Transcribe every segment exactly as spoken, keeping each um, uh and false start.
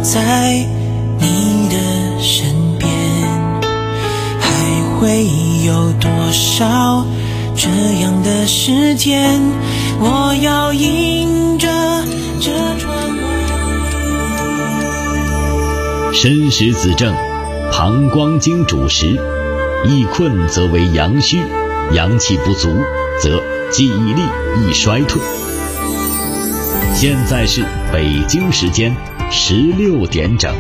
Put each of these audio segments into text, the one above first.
在你的身边，还会有多少这样的时间，我要迎着这窗外。 申时子正，膀胱经主食，易困则为阳虚，阳气不足则记忆力易衰退。现在是北京时间十六点整。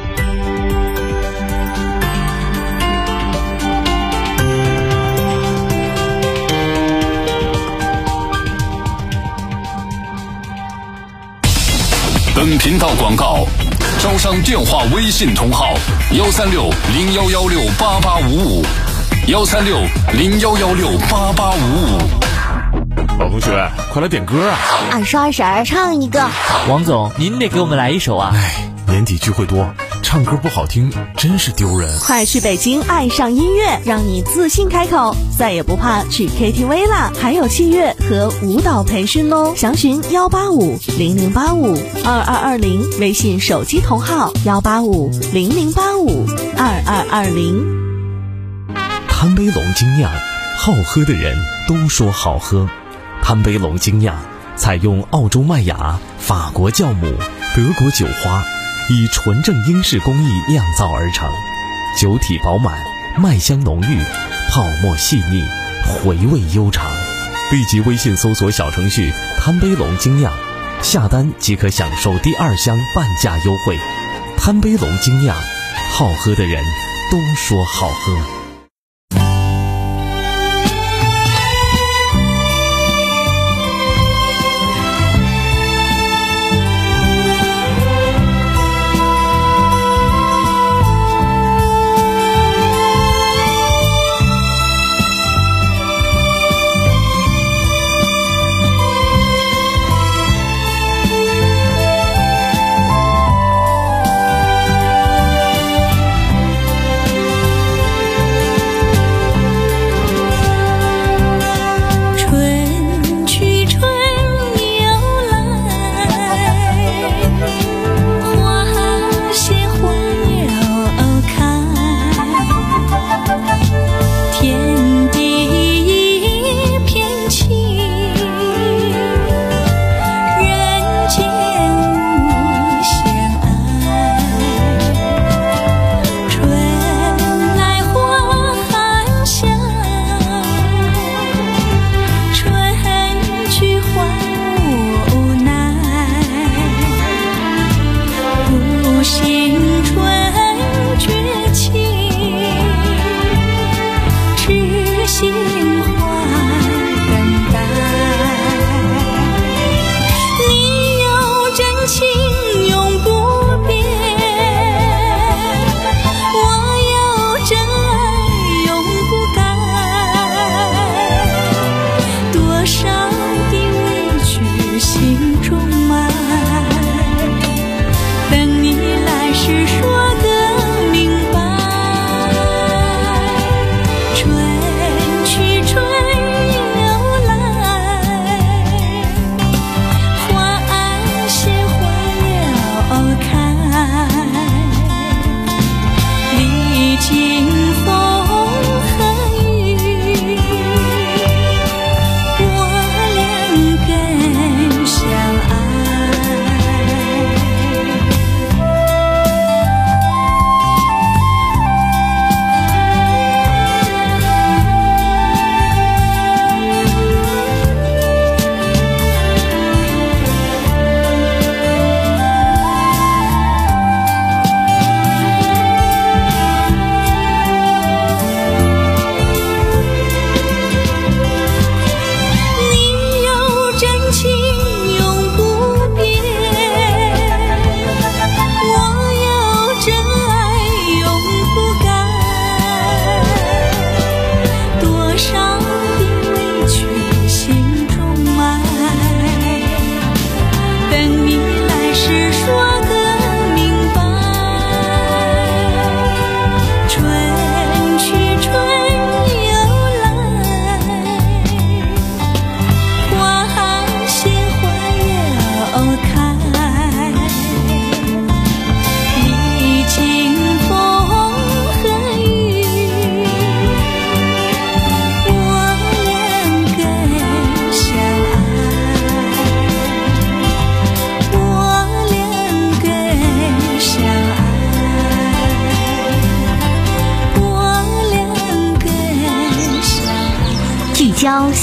本频道广告，招商电话微信同号：幺三六零幺幺六八八五五，幺三六零幺幺六八八五五。 老同学，快来点歌啊！ 二十二婶唱一个。 王总，您得给我们来一首啊！ 哎，年底聚会多，唱歌不好听真是丢人。 快去北京爱上音乐，让你自信开口，再也不怕去 K T V 啦！还有器乐和舞蹈培训哦，详询幺八五零零八五二二二零，微信手机同号幺八五零零八五二二二零。 贪杯龙精酿，好喝的人都说好喝。贪杯龙精酿采用澳洲麦芽、法国酵母、德国酒花，以纯正英式工艺酿造而成，酒体饱满，麦香浓郁，泡沫细腻，回味悠长。立即微信搜索小程序贪杯龙精酿，下单即可享受第二箱半价优惠。贪杯龙精酿，好喝的人都说好喝。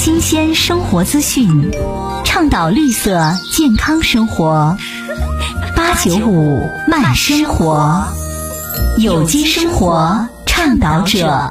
新鲜生活资讯，倡导绿色健康生活。八九五慢生活，有机生活倡导者。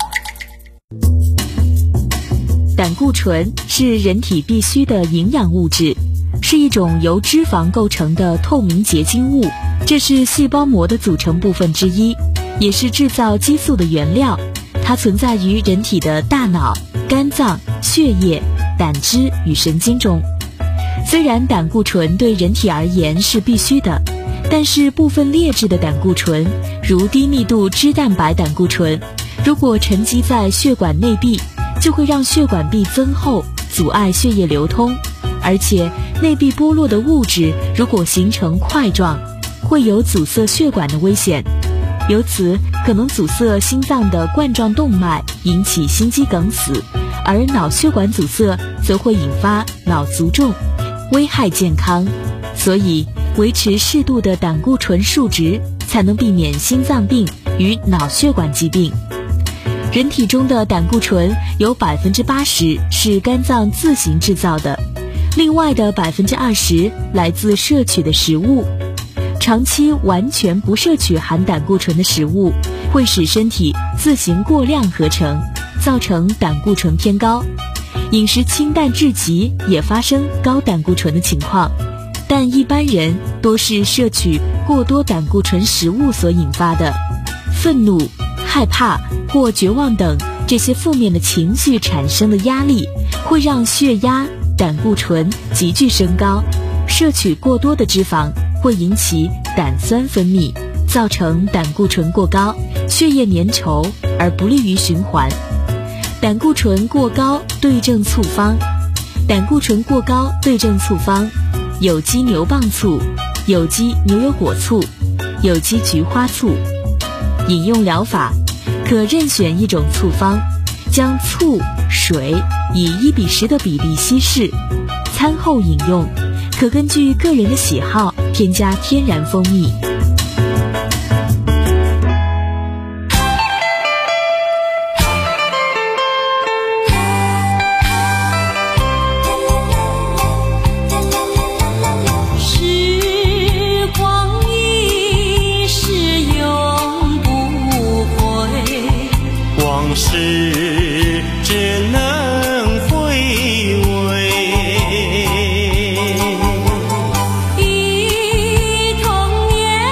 胆固醇是人体必需的营养物质，是一种由脂肪构成的透明结晶物，这是细胞膜的组成部分之一，也是制造激素的原料。它存在于人体的大脑、肝脏、血液、胆汁与神经中。虽然胆固醇对人体而言是必须的，但是部分劣质的胆固醇，如低密度脂蛋白胆固醇，如果沉积在血管内壁，就会让血管壁增厚，阻碍血液流通。而且内壁剥落的物质如果形成块状，会有阻塞血管的危险，由此可能阻塞心脏的冠状动脉，引起心肌梗死，而脑血管阻塞则会引发脑卒中，危害健康。所以维持适度的胆固醇数值，才能避免心脏病与脑血管疾病。人体中的胆固醇有百分之八十是肝脏自行制造的，另外的百分之二十来自摄取的食物。长期完全不摄取含胆固醇的食物，会使身体自行过量合成，造成胆固醇偏高。饮食清淡至极也发生高胆固醇的情况，但一般人多是摄取过多胆固醇食物所引发的。愤怒、害怕或绝望等这些负面的情绪产生的压力，会让血压、胆固醇急剧升高。摄取过多的脂肪会引起胆酸分泌，造成胆固醇过高，血液粘稠而不利于循环。胆固醇过高对症促方。胆固醇过高对症促方：有机牛蒡醋、有机牛油果醋、有机菊花醋。饮用疗法可任选一种醋方，将醋、水以一比十的比例稀释，餐后饮用。可根据个人的喜好添加天然蜂蜜。 时光一逝永不回，往事只能回味。一童年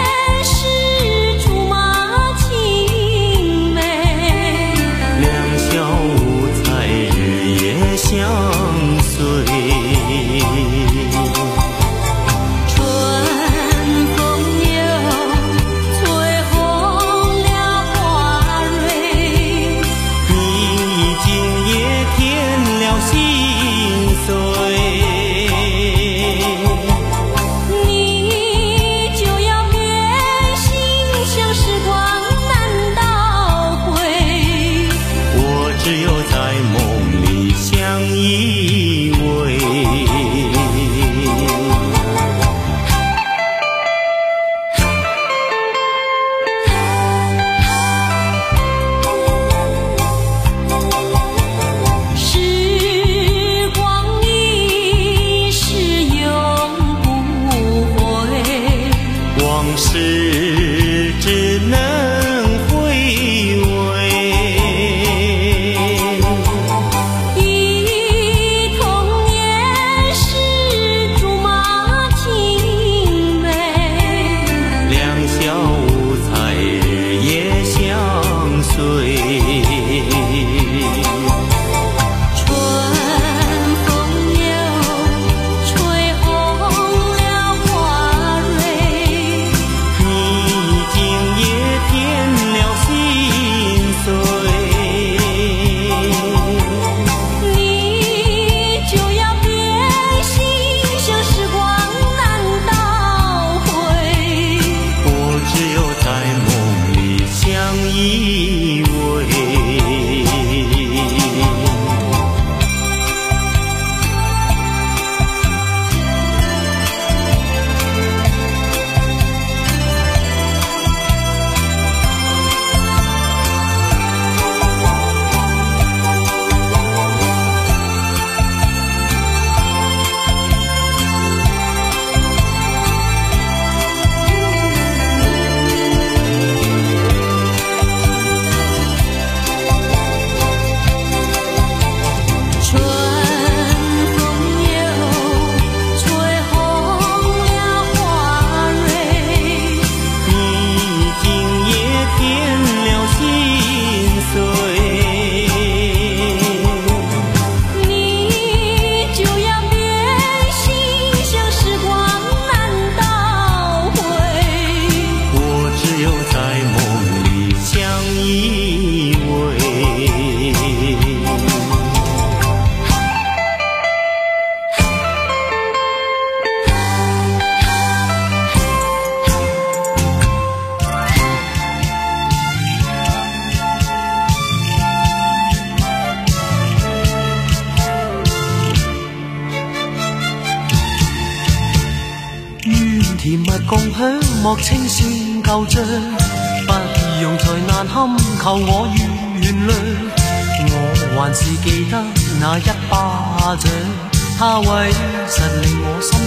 甜蜜共享，莫清算舊帳，不用才難堪，求我原諒。我還是記得那一巴掌，它委實令我心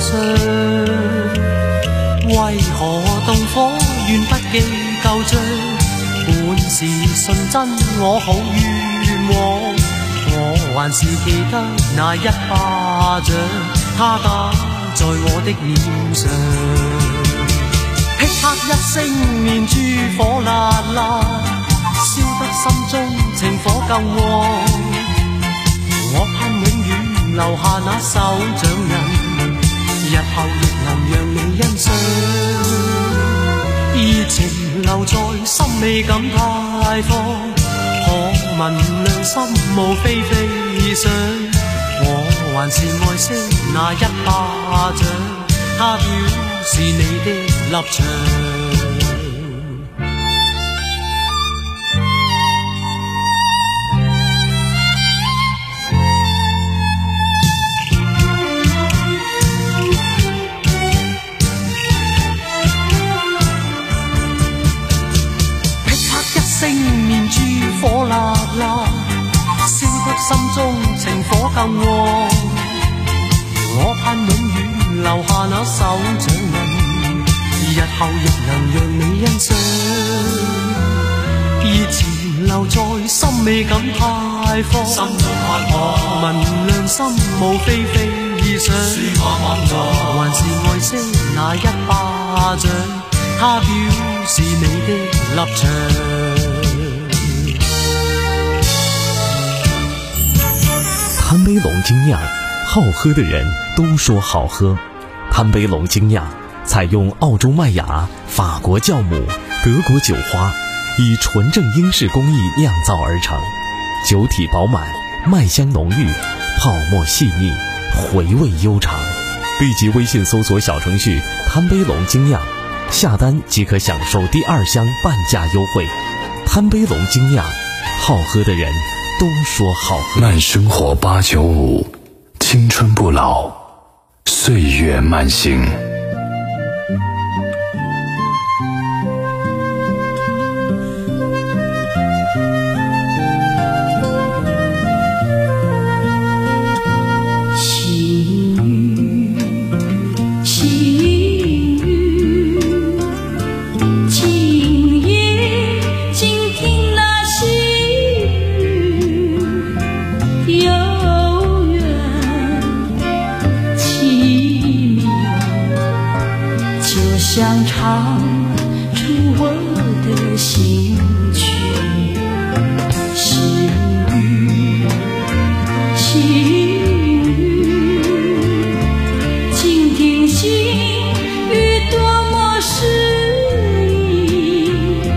傷。為何動火願不記舊帳？本是純真，我好冤枉。我還是記得那一巴掌，它打在我的臉上。噼啪一聲，面珠火辣辣，燒得心中情火更旺。我盼永遠留下那手掌印，日後亦能讓你欣賞。熱情留在心，未敢太放，可聞良心無非非想。我還是愛惜那一巴掌，它表示你的立場。面珠火辣辣，燒得心中情火更旺。我盼永遠留下那手掌印，日後亦能讓你欣賞。熱情留在心，未敢太放，心中盼望聞良心無非非想。我還是愛惜那一巴掌，它表示你的立場。 贪杯龙精酿，好喝的人都说好喝。贪杯龙精酿采用澳洲麦芽、法国酵母、德国酒花，以纯正英式工艺酿造而成，酒体饱满，麦香浓郁，泡沫细腻，回味悠长。立即微信搜索小程序贪杯龙精酿，下单即可享受第二箱半价优惠。贪杯龙精酿，好喝的人都说好喝。 慢生活八九五，青春不老，岁月慢行。 想唱出我的心曲，细雨，细雨，倾听心语多么诗意，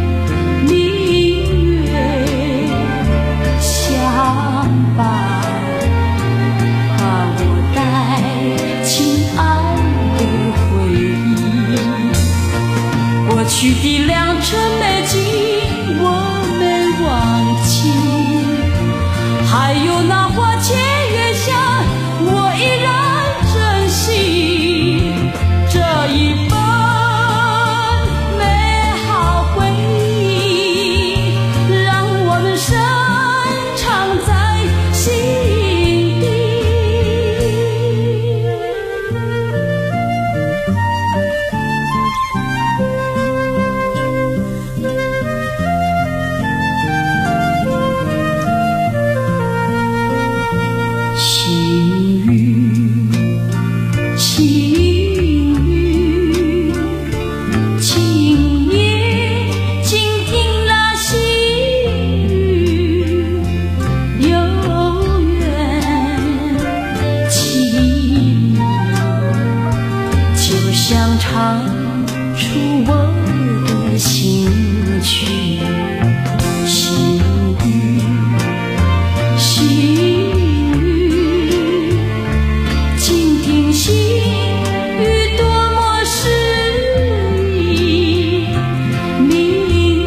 明月相伴，把我带亲爱的回忆。过去的良辰美景我没忘记，还有那花前月下我依然珍惜。这一份美好回忆，让我们深藏在心底。想唱出我的心曲，细雨，细雨，倾听心语多么诗意，明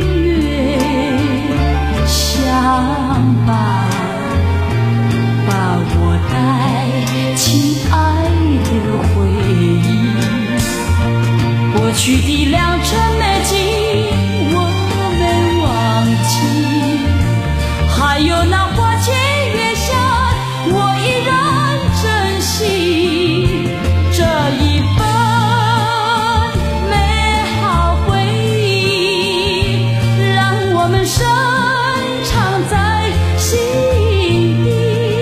月相伴，把我带亲爱的回忆。 去的良辰美景我没忘记，还有那花前月下我依然珍惜这一份美好回忆，让我们深藏在心底。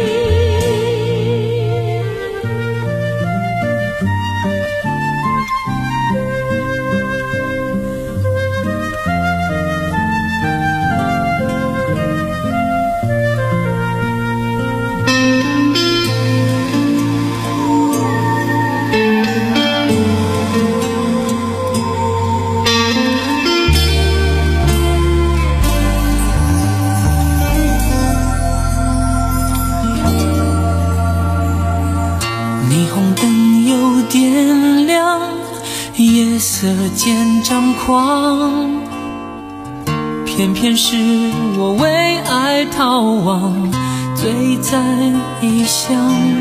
霓虹灯又点亮，夜色渐张狂，偏偏是我为爱逃亡，醉在异乡。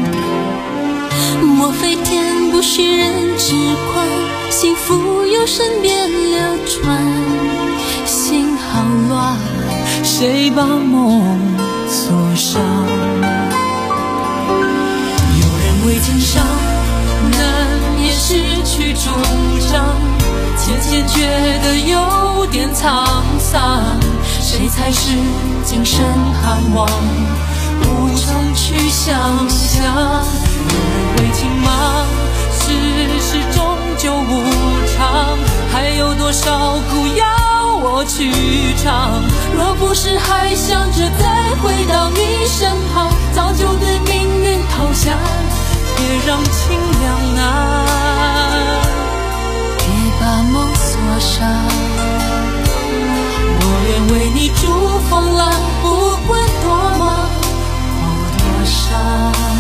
莫非天不许人痴狂，幸福由身边流传，心好乱， 谁把梦锁上？为情伤，难免失去主张，渐渐觉得有点沧桑。谁才是今生盼望？无从去想象。有人为情忙，世事终究无常，还有多少苦要我去尝？若不是还想着再回到你身旁，早就对命运投降。别让情两难， 别把梦锁上。 我愿为你筑风浪，不管多忙或多伤。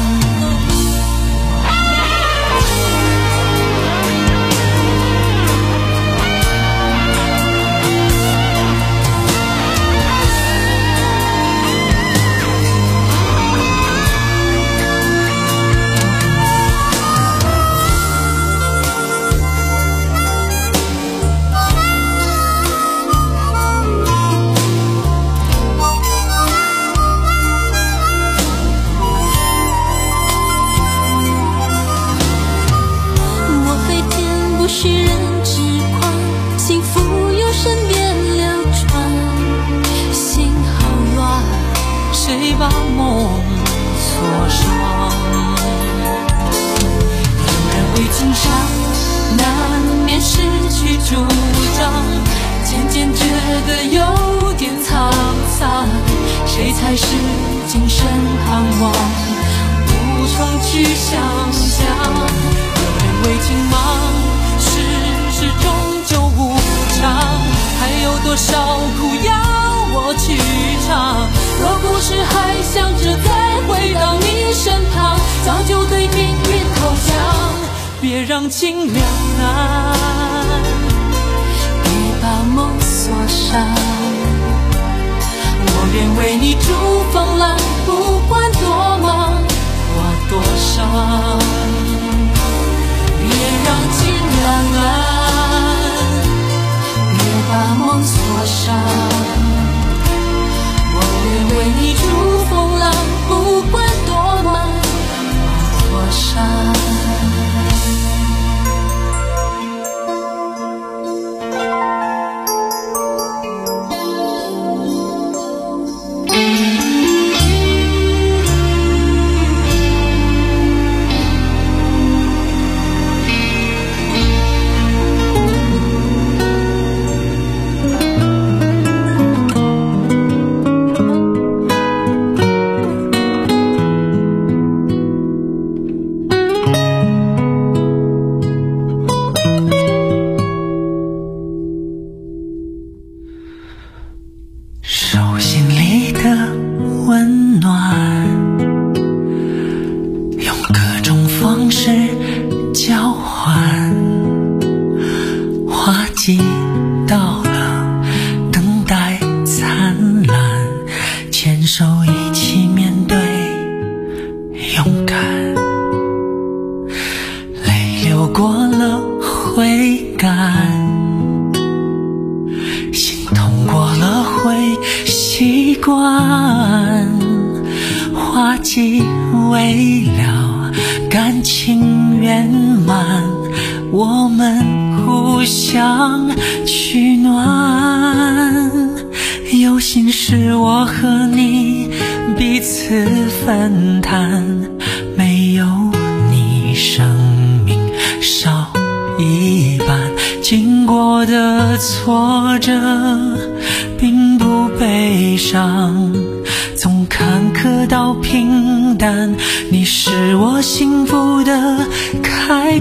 谁把梦锁上？有人为情伤，难免失去主张，渐渐觉得有点沧桑。谁才是今生盼望？无从去想象。有人为情忙，世事终究无常，还有多少苦要我去尝？若不是还想着再回到你身旁，早就对命运投降。别让情两难， 别把梦锁上。 我愿为你筑风浪，不管多忙或多伤。别让情两难，别把梦锁上。为你筑风浪，不管多忙或多伤。 季到了，等待灿烂，牵手一起面对，勇敢。泪流过了悔改，心痛过了会习惯，花季未了，感情圆满，我们互相取暖。有心事我和你彼此分担，没有你生命少一半。经过的挫折并不悲伤，从坎坷到平淡，你是我幸福的开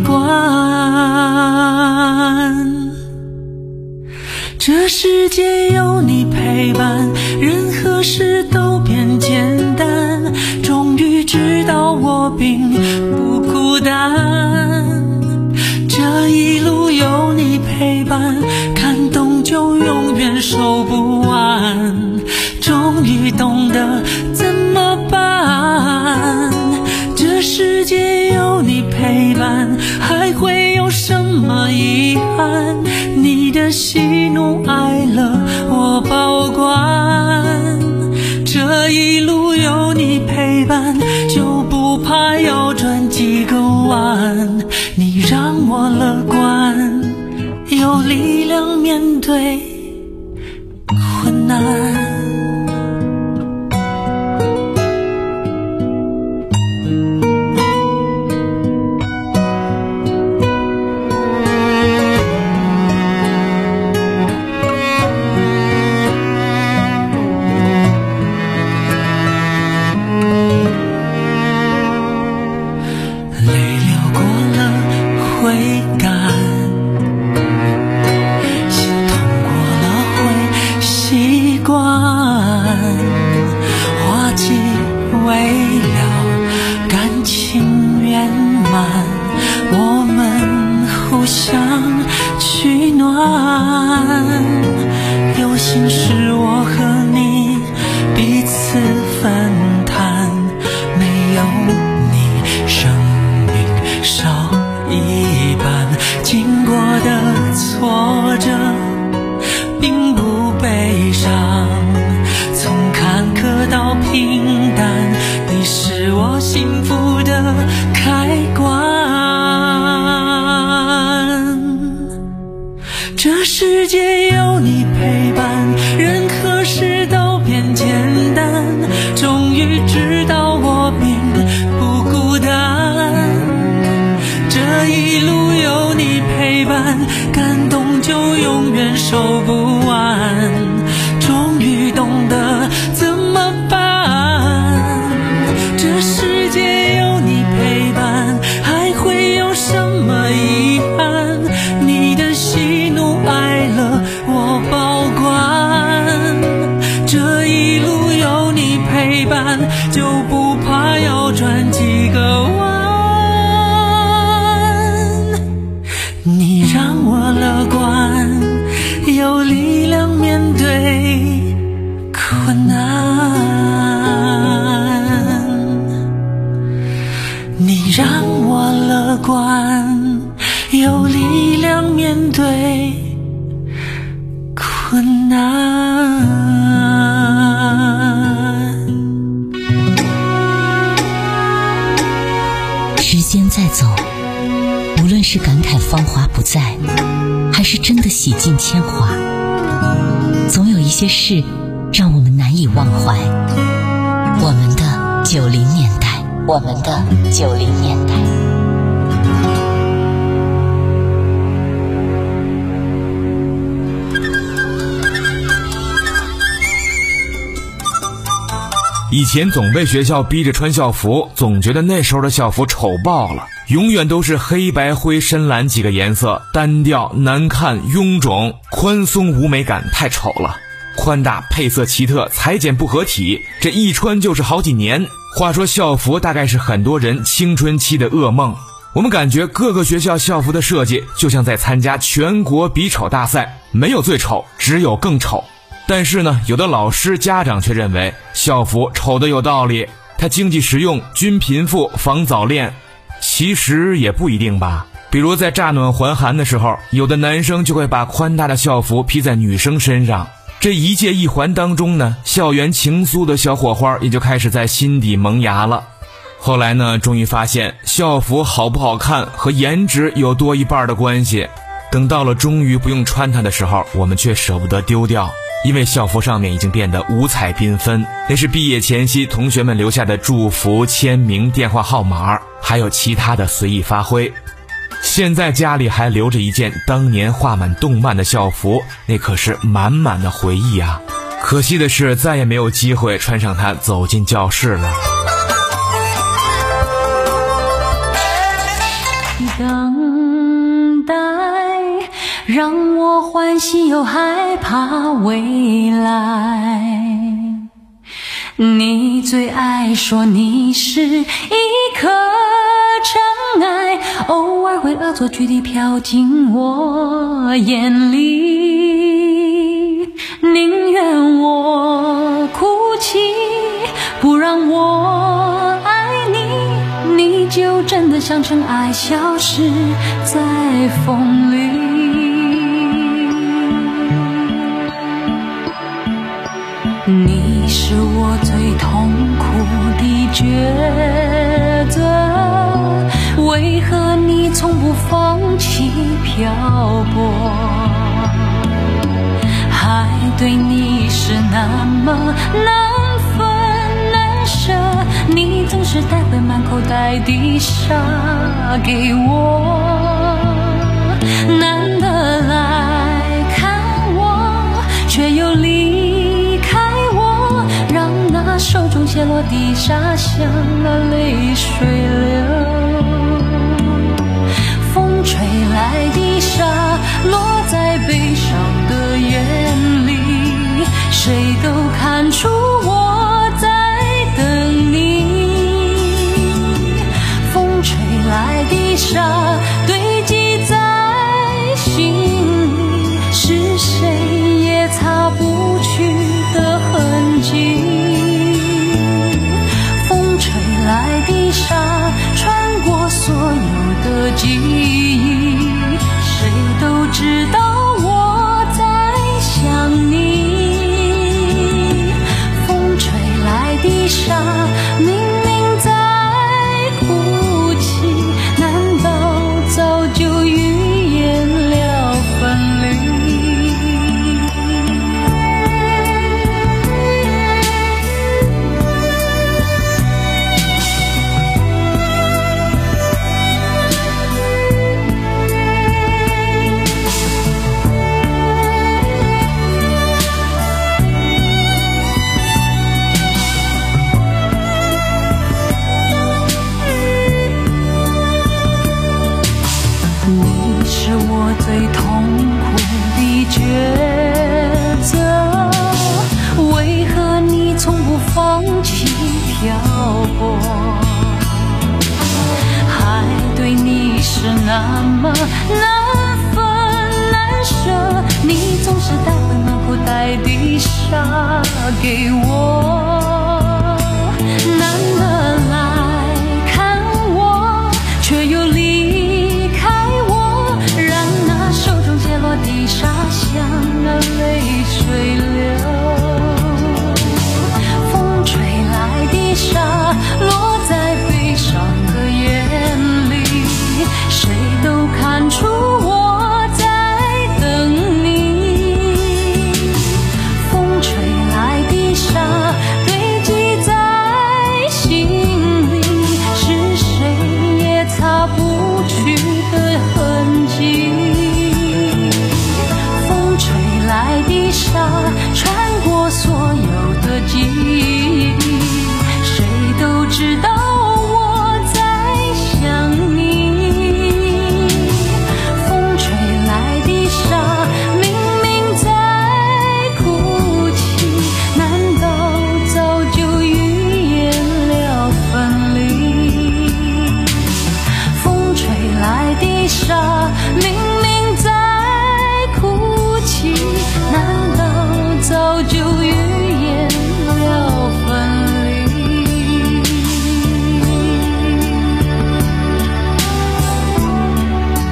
关。这世界有你陪伴，任何事都变简单，终于知道我并不孤单。这一路有你陪伴，感动就永远收不完，终于懂得怎么办。这世界有你陪伴，还会有什么遗憾？你的喜怒哀乐我保管。这一路有你陪伴，就不怕要转几个弯。你让我乐观，有力量面对困难。有心事我和你彼此分担，没有你生命少一半。经过的挫折并不悲伤，从坎坷到平淡，你是我幸福的开关。这世界有你陪伴，任何事都变简单，终于知道我并不孤单。这一路有你陪伴，感动就永远收不完，终于懂得怎么办。这世界有你陪伴，还会有什么遗憾？你的喜怒哀乐我保管。这一路有你陪伴，就不怕要转几个弯。你让我乐观，有力量面对困难。你让我乐观，有力量面对困难。 时间在走，无论是感慨芳华不再，还是真的洗尽铅华，总有一些事让我们难以忘怀。我们的九零年代，我们的九零年代。 以前总被学校逼着穿校服，总觉得那时候的校服丑爆了，永远都是黑白灰深蓝几个颜色，单调难看臃肿，宽松无美感，太丑了。宽大配色奇特，裁剪不合体，这一穿就是好几年。话说校服大概是很多人青春期的噩梦，我们感觉各个学校校服的设计就像在参加全国比丑大赛，没有最丑，只有更丑。但是呢，有的老师家长却认为校服丑的有道理，它经济实用，均贫富，防早恋。其实也不一定吧。 比如在乍暖还寒的时候，有的男生就会把宽大的校服披在女生身上。这一届一环当中呢，校园情愫的小火花也就开始在心底萌芽了。后来呢，终于发现校服好不好看和颜值有多一半的关系。等到了终于不用穿它的时候，我们却舍不得丢掉，因为校服上面已经变得五彩缤纷，那是毕业前夕同学们留下的祝福、签名、电话号码，还有其他的随意发挥。现在家里还留着一件当年画满动漫的校服，那可是满满的回忆啊！可惜的是，再也没有机会穿上它走进教室了。 等待让我欢喜又害怕未来，你最爱说你是一颗尘埃，偶尔会恶作剧地飘进我眼里，宁愿我哭泣，不让我爱你，你就真的像尘埃消失在风里。你是我最痛苦的抉择，为何你从不放弃漂泊？爱对你是那么难分难舍，你总是带回满口袋的沙给我，难得来看我，却又离开我，让那手中泻落的沙像那泪水流。风吹来的沙落在悲伤的眼里，谁都看出我在等你。风吹来的沙堆积在心里，是谁也擦不去的痕迹。风吹来的沙穿过所有的记忆，谁都知道我在想你。风吹来的沙明明在哭泣，难道早就预言了分离？是我最痛苦的抉择，为何你从不放弃漂泊？爱对你是那么难分难舍，你总是带回满口袋的沙给我，难得来看我，却又离开我，让那手中泻落的沙像那泪水流。风吹来的沙落在悲伤的眼里，谁都看出我在等你。风吹来的沙堆积在心里，是谁也擦不去的痕迹。风吹来的沙穿过所有的记忆，谁都知道我在想你。风吹来的沙明明在哭泣，难道早就预言了分离？风吹来的沙明明在哭泣，难道早就预言了分离？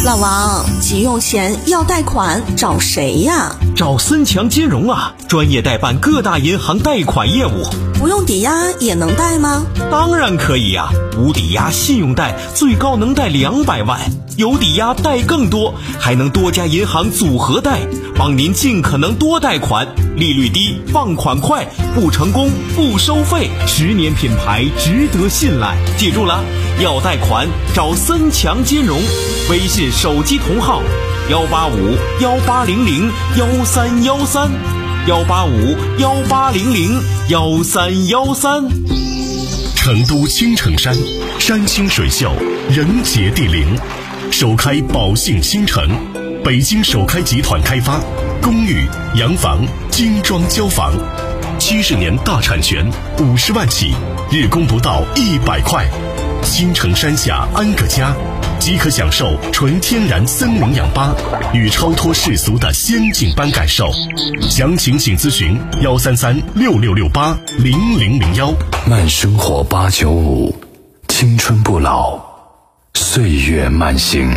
老王，急用钱要贷款找谁呀？ 找森强金融啊，专业代办各大银行贷款业务。 不用抵押也能贷吗？ 当然可以呀、啊，无抵押信用贷最高能贷两百万，有抵押贷更多，还能多家银行组合贷，帮您尽可能多贷款，利率低，放款快，不成功不收费，十年品牌值得信赖。记住了，要贷款找森强金融，微信手机同号幺八五幺八零零幺三幺三。幺八五幺八零零幺三幺三。 成都青城山，山清水秀，人杰地灵，首开宝信新城，北京首开集团开发，公寓、洋房、精装交房，七十年大产权，五十万起，日供不到一百块。青城山下安个家，即可享受纯天然森林氧吧与超脱世俗的仙境般感受。详情请咨询幺三三六六六八零零零幺。 慢生活八九五，青春不老，岁月慢行。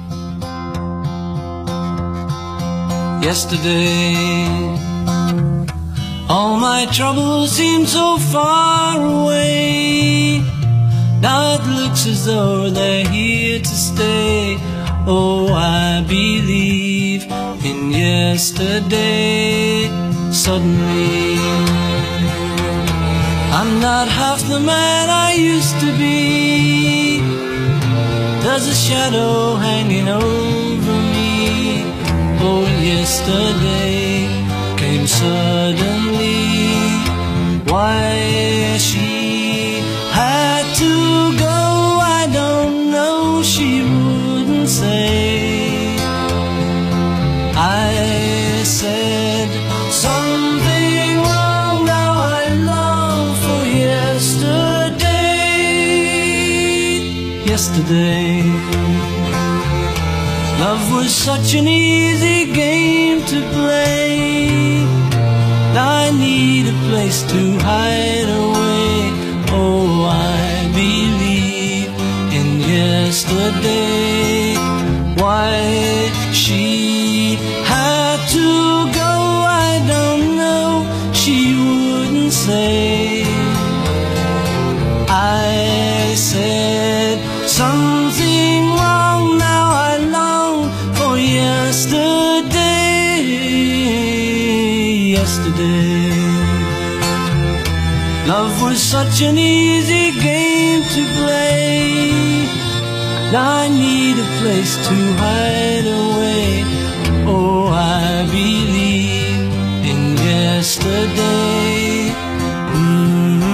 Yesterday, all my troubles seem so far away. Now it looks as though they're here to stay. Oh, I believe in yesterday. Suddenly, I'm not half the man I used to be. There's a shadow hanging over me. Oh, yesterday came suddenly. Why she had to go, I don't know, she wouldn't say. I said something wrong, now I long for yesterday. Yesterday, love was such an easy game to play. I need a place to hide away. Oh, I believe in yesterday. Why she had to go, I don't know, she wouldn't say. I said something wrong, now I long for yesterday. Yesterday, love was such an easy game to play. Now I need a place to hide away. Oh, I believe in yesterday. Mm-hmm.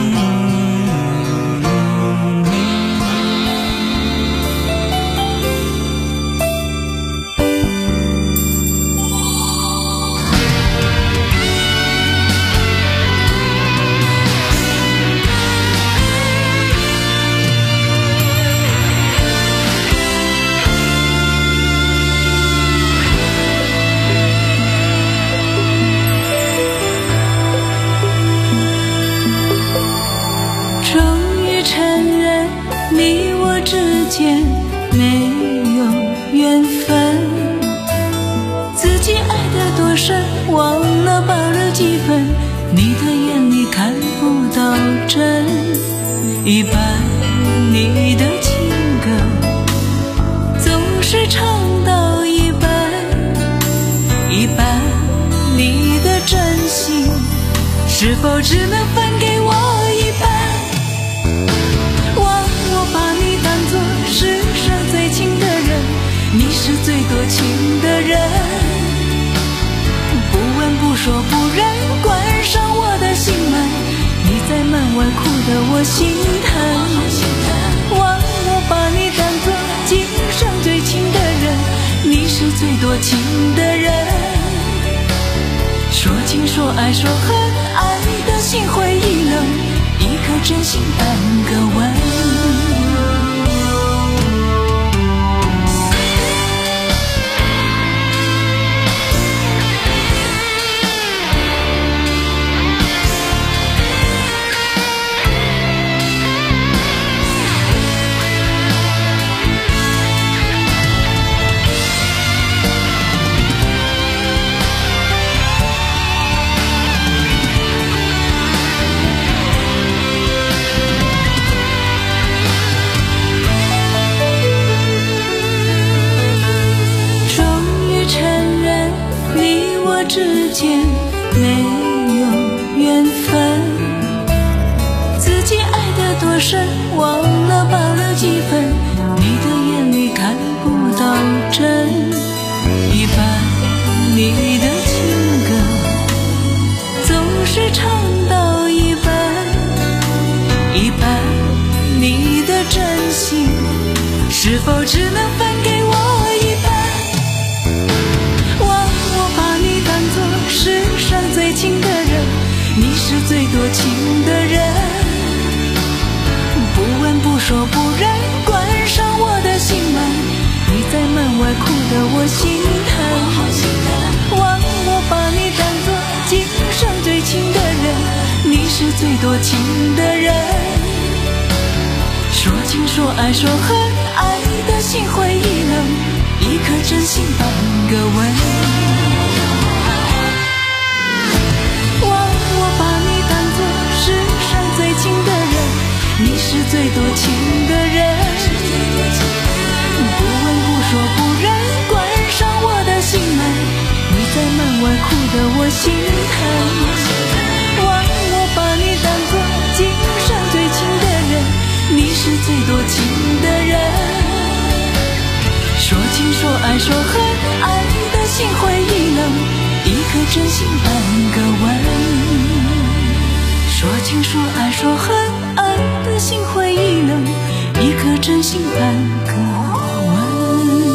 你我之间没有缘分，自己爱得多深，忘了保留几分，你的眼里看不到真，一半你的情歌总是唱到一半，一半你的真心是否只能分给我一半？世上最亲的人，你是最多情的人，不问不说不认，关上我的心门，你在门外哭得我心疼，忘我把你当作今生最亲的人，你是最多情的人，说情说爱说恨，爱的心灰意冷，一颗真心半个吻。 多深，忘了报了几分，你的眼里看不到真。一半你的情歌总是唱到一半，一半你的真心是否只能分给我一半？忘我把你当作世上最亲的人，你是最多情的人，不问不说不认，关上我的心门，你在门外哭得我心疼。忘我把你当作今生最亲的人，你是最多情的人，说情说爱说恨，爱的心灰意冷，一颗真心半个吻。忘我把你当作世上最亲的人，你是最多情的人，不问不说不认，关上我的心门，你在门外哭得我心疼。忘我把你当作今生最亲的人，你是最多情的人，说情说爱说恨，爱的心灰意冷，一颗真心半个吻。说情说爱说恨，爱的心灰意冷，一颗真心半个吻。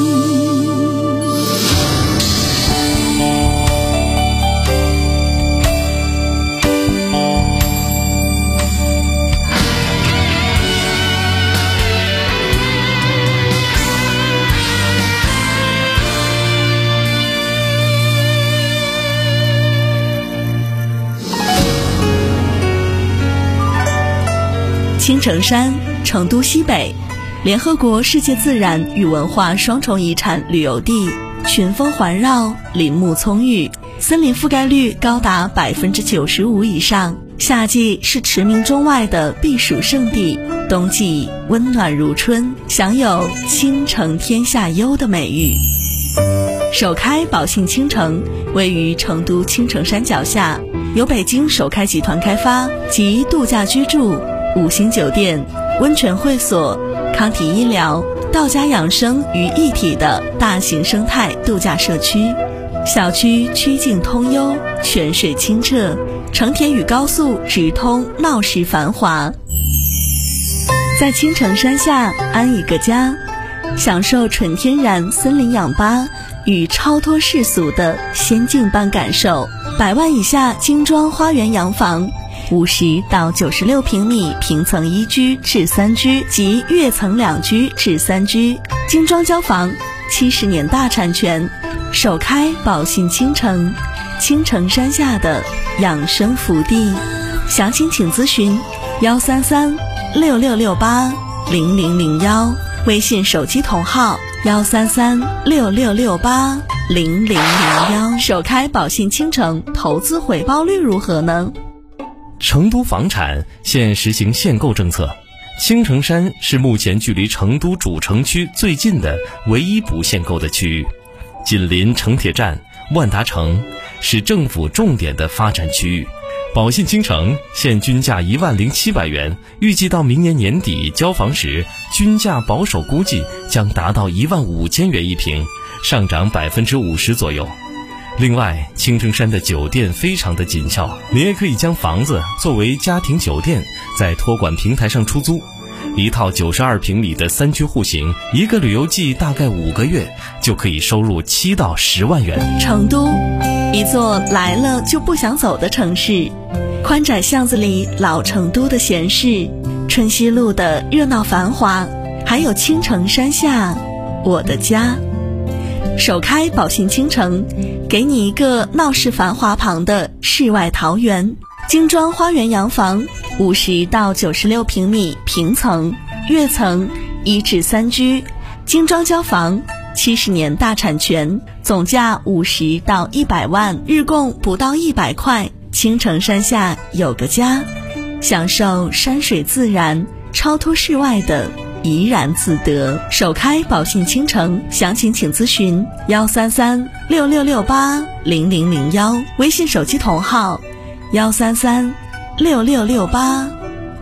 青城山，成都西北，联合国世界自然与文化双重遗产旅游地，群峰环绕，林木葱郁，森林覆盖率高达百分之九十五以上。夏季是驰名中外的避暑胜地，冬季温暖如春，享有倾城天下优的美誉。首开宝信倾城位于成都青城山脚下，由北京首开集团开发，集度假居住、五星酒店、温泉会所、康体医疗、道家养生于一体的大型生态度假社区。小区曲径通幽，泉水清澈，成田与高速直通，闹市繁华。在青城山下安一个家，享受纯天然森林氧吧与超脱世俗的仙境般感受。百万以下精装花园洋房，五十到九十六平米平层一居至三居及跃层两居至三居，精装交房，七十年大产权，首开宝信倾城，青城山下的养生福地。详情请咨询幺三三六六六八零零零幺，微信手机同号幺三三六六六八零零零幺。首开宝信倾城，投资回报率如何呢？ 成都房产现实行限购政策，青城山是目前距离成都主城区最近的唯一不限购的区域，紧邻城铁站、万达城，是政府重点的发展区域。宝信倾城现均价一万零七百元，预计到明年年底交房时，均价保守估计将达到一万五千元一平，上涨百分之五十左右。另外，青城山的酒店非常的紧俏，你也可以将房子作为家庭酒店，在托管平台上出租。一套九十二平米的三居户型，一个旅游季大概五个月就可以收入七到十万元。 成都，一座来了就不想走的城市，宽窄巷子里老成都的闲适，春熙路的热闹繁华，还有青城山下我的家。首开宝信倾城，给你一个闹市繁华旁的世外桃源，精装花园洋房，五十到九十六平米平层、跃层一至三居，精装交房，七十年大产权，总价五十到一百万，日供不到一百块。青城山下有个家，享受山水自然，超脱世外的怡然自得。首开宝信倾城，详情请咨询幺三三六六六八零零零幺，微信手机同号幺三三六六六八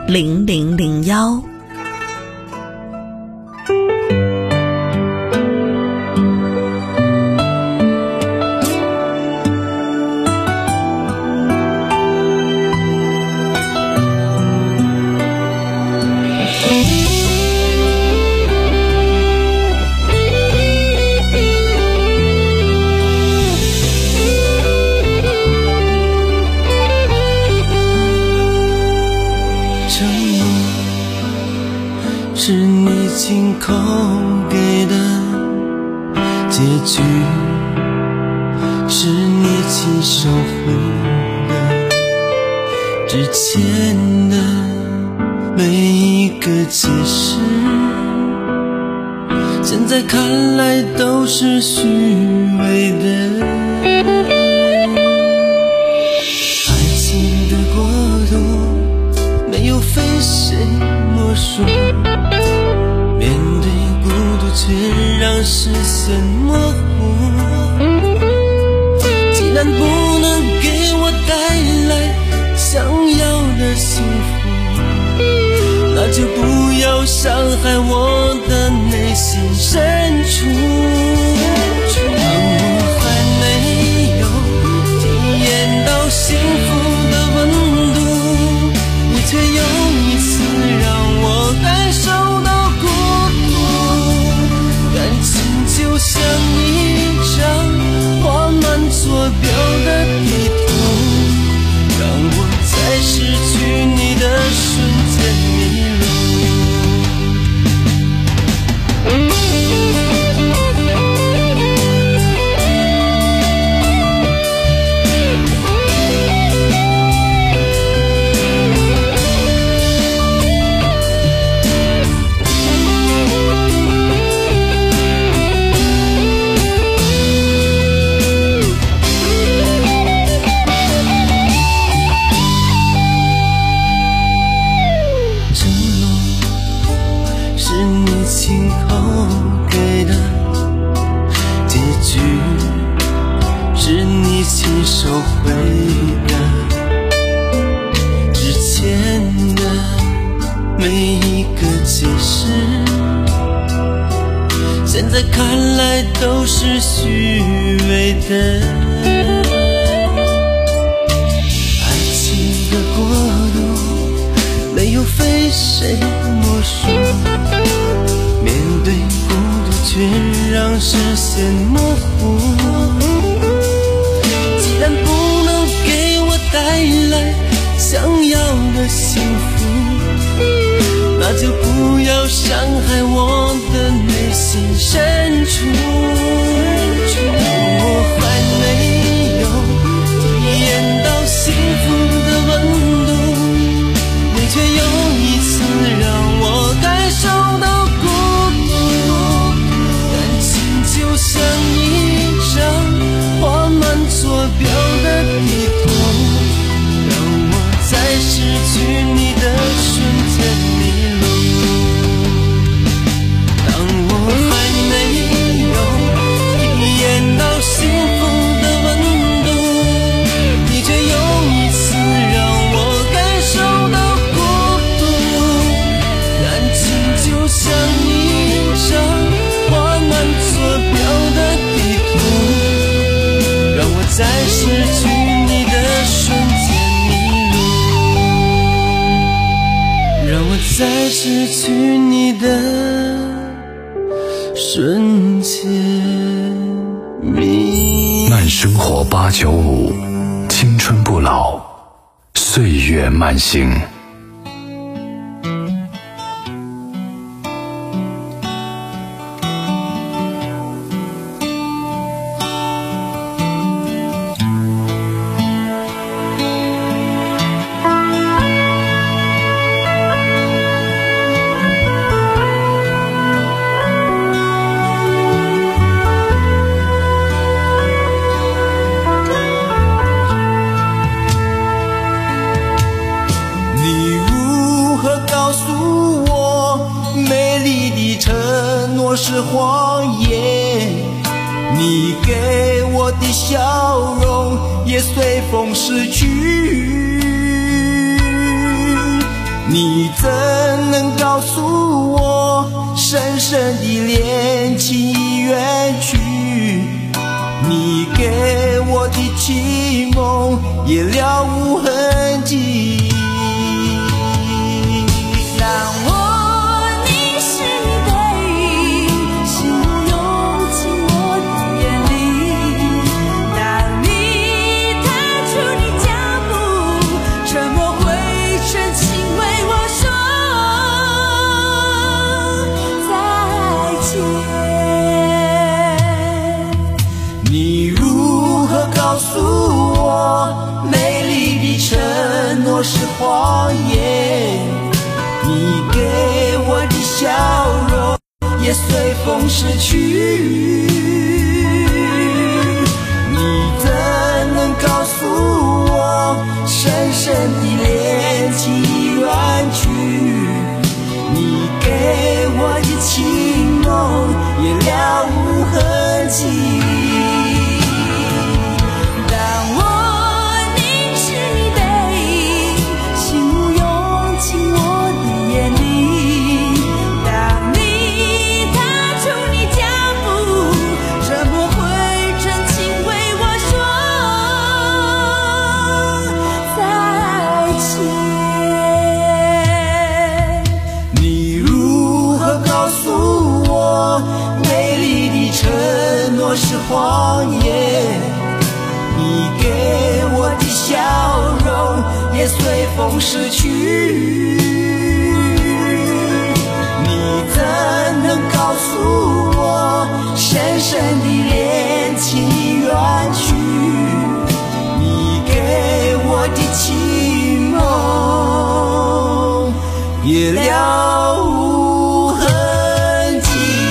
零零零幺。 是你亲口给的结局，是你亲手绘的之前的每一个解释，现在看来都是虚伪的。爱情的国度没有非谁莫属，面对孤独却让视线模糊。既然不能给我带来想要的幸福，那就不要伤害我的内心深处。当我还没有体验到幸福的温度，你却又一次让我感受到孤独。感情就像一张画满坐标的地图，让我在失去你的瞬间迷路。亲口给的结局，是你亲手绘的之前的每一个解释，现在看来都是虚伪的。爱情的国度没有非谁莫属，面对孤独却让视线模糊。既然不能给我带来想要的幸福，那就不要伤害我的内心深处。我还没有体验到幸福的温度，你却又一次让我感受到就像一张画满坐标的地图，让我在失去你的瞬间迷路。当我还没有体验到幸福的温度，你却又一次让我感受到孤独。感情就像一张画满坐标的地图，让我在失去你的瞬间迷路，让我在失去你的瞬间迷路。 慢生活八九五，青春不老，岁月慢行。 是谎言，你给我的笑容也随风逝去。 你怎能告诉我深深的恋情已远去？你给我的情梦也了无痕迹。 让我凝视你背影，心无用进我的眼里。当你踏出你脚步，沉默会深情为我说再见。 你如何告诉我，美丽的承诺是谎言？你给我的笑容也随风逝去。你怎能告诉我深深的恋情已远去？你给我的情梦也了无痕迹。 当我凝视你背影，心无用进我的眼里。当你踏出你脚步，沉默会真情为我说再见。 你如何告诉我，美丽的承诺是谎言？你给我的笑容也随风逝去。你怎能告诉我深深的恋情已远去？你给我的情梦也了无痕迹。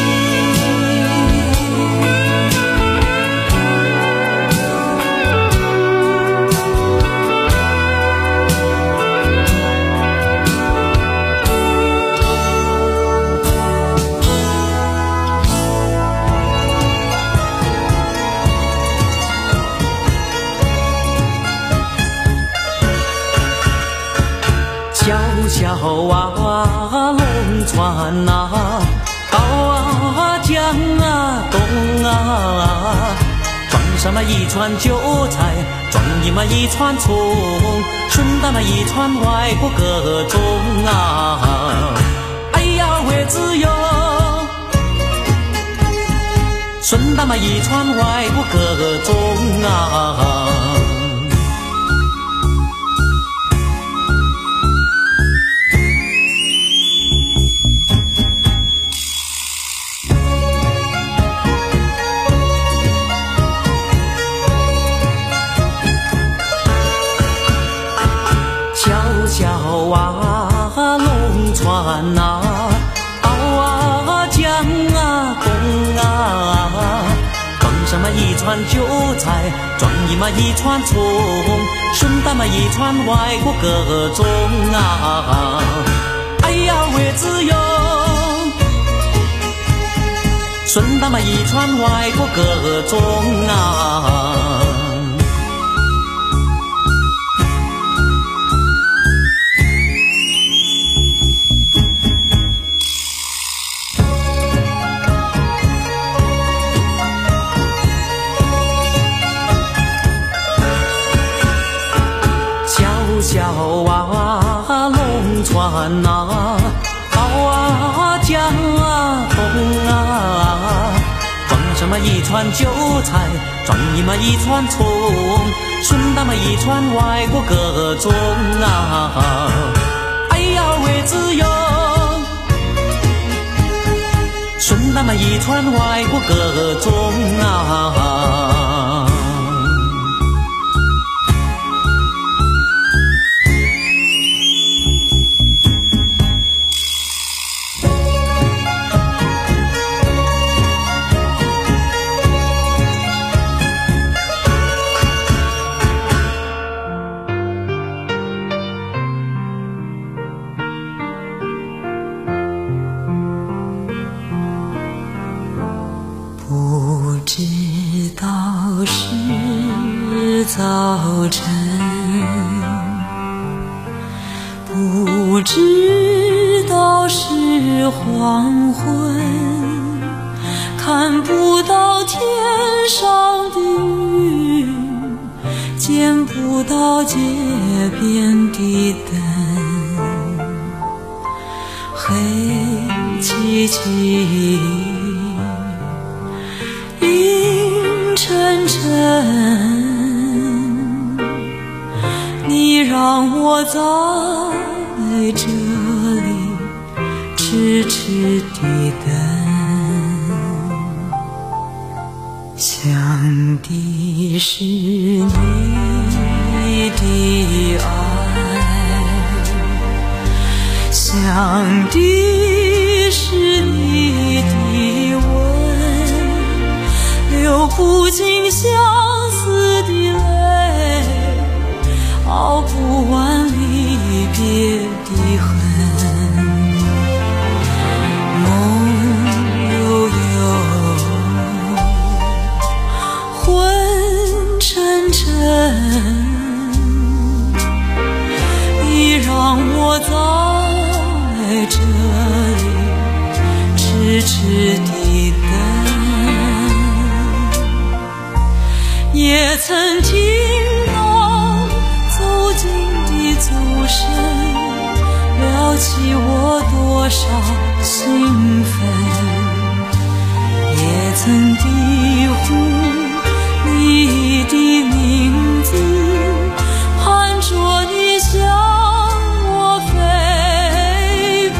小小啊，龙船啊，高啊，江啊，东啊，装上了一船韭菜，装进了一船葱，顺带了一船外国各种啊，哎呀为自由，顺带了一船外国各种啊。小啊，龙船啊，高啊，江啊，东啊，装上了一船韭菜，装进了一船葱，顺带了一船外国各种啊，哎呀为自由，顺带了一船外国各种啊。小啊，龙船啊，高啊，江啊，东啊，装上了一船韭菜，装进了一船葱，顺带了一船外国各种啊，哎呀为自由，顺带了一船外国各种啊。 不知道是早晨，不知道是黄昏，看不到天上的云，见不到街边的灯，黑漆漆，阴沉沉，你让我在这里痴痴地等，想的是你的爱，想的是你的吻，流不尽相思的泪，熬不完离别的恨，梦悠悠，昏沉沉，你让我在这里痴痴地等，也曾听到走近的走声，撩起我多少兴奋，也曾低呼你的名字，盼着你向我飞奔，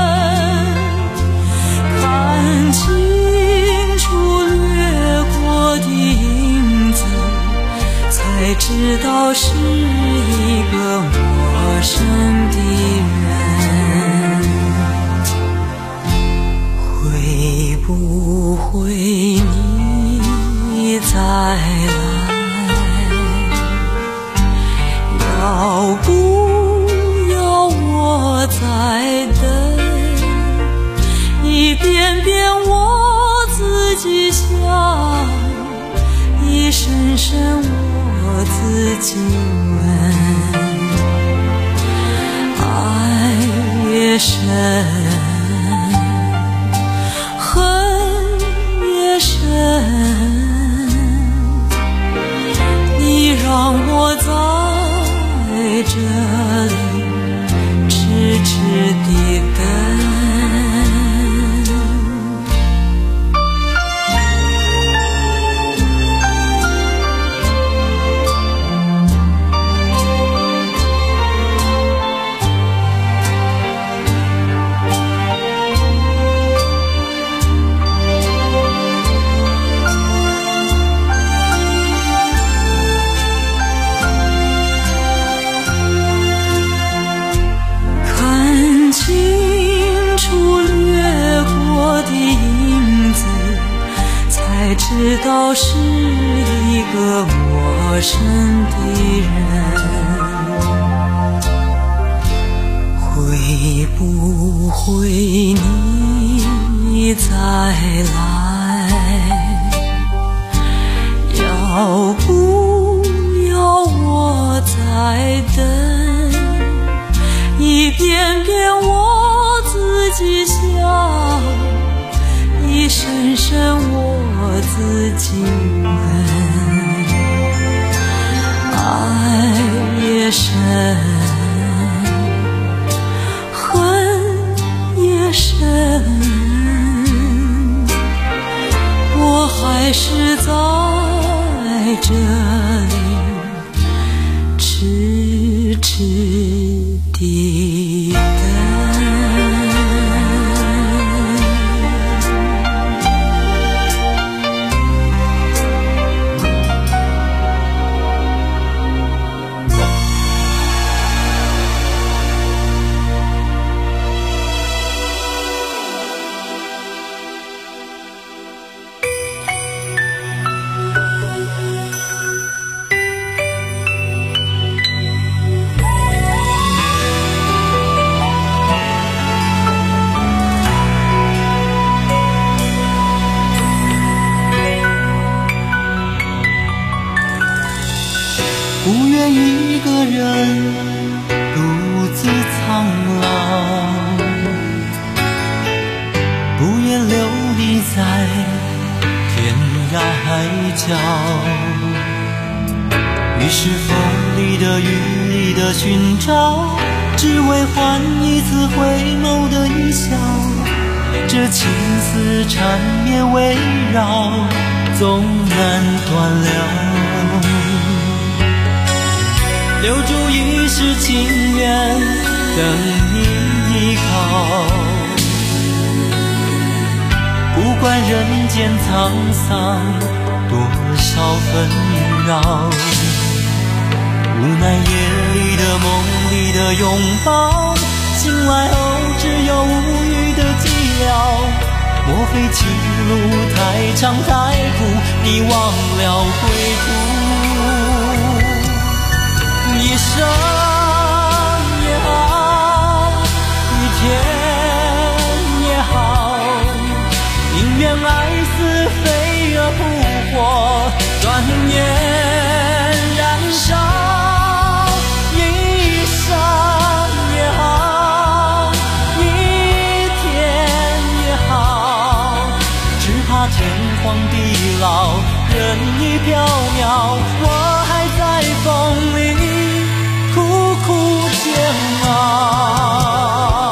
看清楚掠过的影子，才知道是一个陌生的人，会不会你再来，要不要我再等，一遍遍我自己想，一声声我自己问，爱越深恨越深，你让我在这里痴痴地等。知道是一个陌生的人，会不会你再来，要不要我再等，一遍遍我自己想，一声声我自己问，爱越深恨越深，我还是在这里痴痴地等。 不愿一个人独自苍老， 海角。于是风里的雨里的寻找，只为换一次回眸的一笑。这情丝缠绵围绕，总难断了。留住一世情缘，等你依靠。不管人间沧桑多少纷扰，无奈夜里的梦里的拥抱，醒来后只有无语的寂寥。莫非情路太长太苦，你忘了归途？一生也好，一天也好，宁愿爱似飞蛾扑火，转眼燃烧。一生也好，一天也好，只怕天荒地老，人已缥缈，我还在风里苦苦煎熬。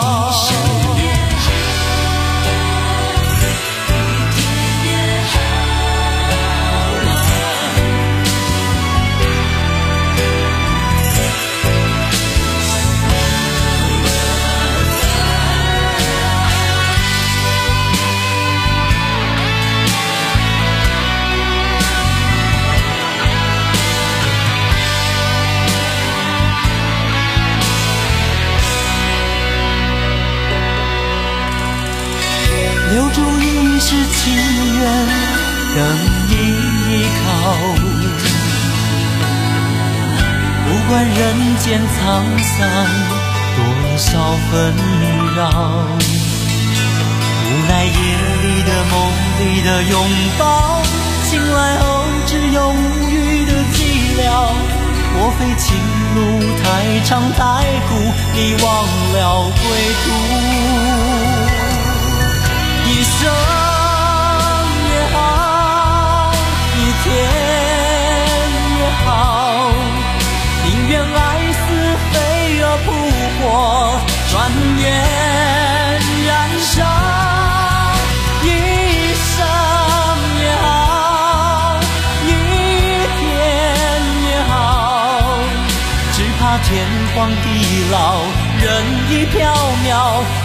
留住一世情缘，等你依靠。不管人间沧桑多少纷扰，无奈夜里的梦里的拥抱，醒来后只有无语的寂寥。莫非情路太长太苦，你忘了归途？一生也好，一天也好，宁愿爱似飞蛾扑火，转眼燃烧。一生也好，一天也好，只怕天荒地老，人已缥缈。